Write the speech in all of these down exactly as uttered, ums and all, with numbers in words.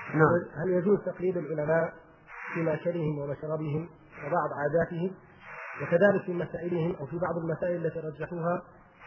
نعم. هل يجوز تقليد العلماء في مأكلهم ومشربهم وبعض عاداتهم، وكذلك في مسائلهم أو في بعض المسائل التي رجحوها؟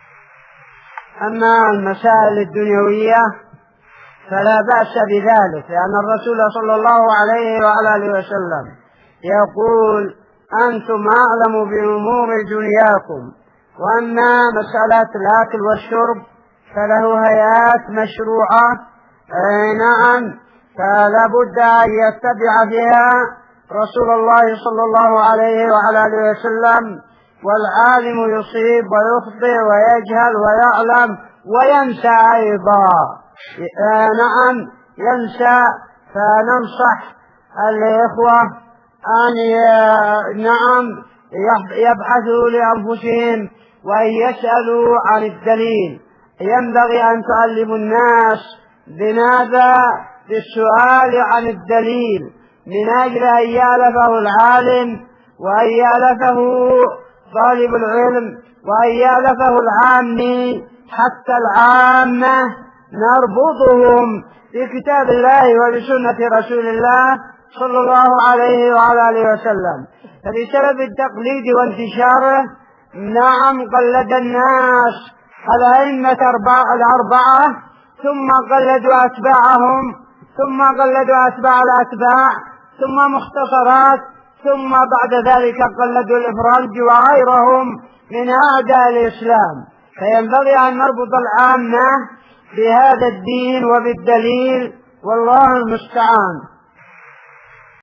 أما المسائل الدنيوية فلا بأس بذلك، لأن الرسول صلى الله عليه وعلى آله وسلم يقول: أنتم أعلم بأمور دنياكم، وأما مسألة الأكل والشرب فله هيئات مشروعة. نعم، فلا بد أن يتبع فيها رسول الله صلى الله عليه وعلى آله وسلم. والعالم يصيب ويخطئ ويجهل ويعلم وينسى أيضا. نعم ينسى، فننصح الإخوة أن نعم يبحثوا لأنفسهم وأن يسألوا عن الدليل. ينبغي أن تعلموا الناس بماذا؟ بالسؤال عن الدليل، من أجل أن يألفه العالم وأن يألفه طالب العلم وأن يألفه العامي، حتى العامة نربطهم بكتاب الله وبسنة رسول الله صلى الله عليه وعلى آله وسلم. فبسبب التقليد وانتشاره نعم قلد الناس الأئمة الأربعة، ثم قلدوا أتباعهم، ثم قلدوا أتباع الأتباع، ثم مختصرات، ثم بعد ذلك قلدوا الإفرنج وغيرهم من أعداء الإسلام. فينبغي أن نربط العامة بهذا الدين وبالدليل، والله المستعان.